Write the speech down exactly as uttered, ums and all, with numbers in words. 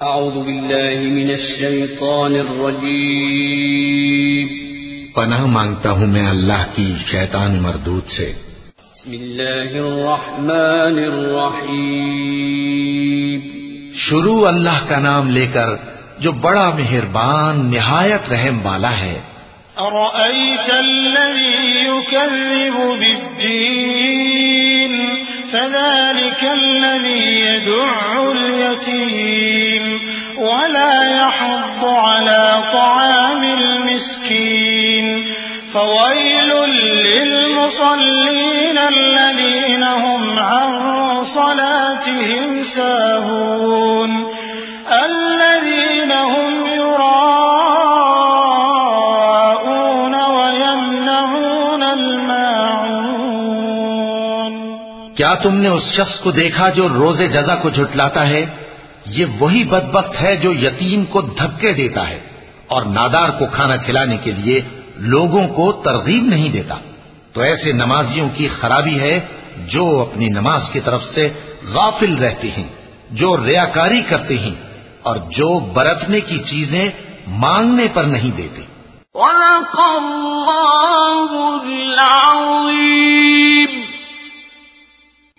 اعوذ باللہ من الشیطان الرجیم پناہ مانگتا ہوں میں اللہ کی شیطان مردود سے. بسم اللہ الرحمن الرحیم شروع اللہ کا نام لے کر جو بڑا مہربان نہایت رحم والا ہے. أرأيت الذي يكذب بالدين فذلك الذي يدع اليتيم ولا يحض على طعام المسكين فويل للمصلين الذين هم عن صلاتهم ساهون الذين هم يراءون ويمنعون الماعون. کیا تم نے اس شخص کو دیکھا جو روز جزا کو جھٹلاتا ہے؟ یہ وہی بدبخت ہے جو یتیم کو دھکے دیتا ہے اور نادار کو کھانا کھلانے کے لیے لوگوں کو ترغیب نہیں دیتا. تو ایسے نمازیوں کی خرابی ہے جو اپنی نماز کی طرف سے غافل رہتے ہیں، جو ریاکاری کرتے ہیں اور جو برتنے کی چیزیں مانگنے پر نہیں دیتے. صدق اللہ العظیم.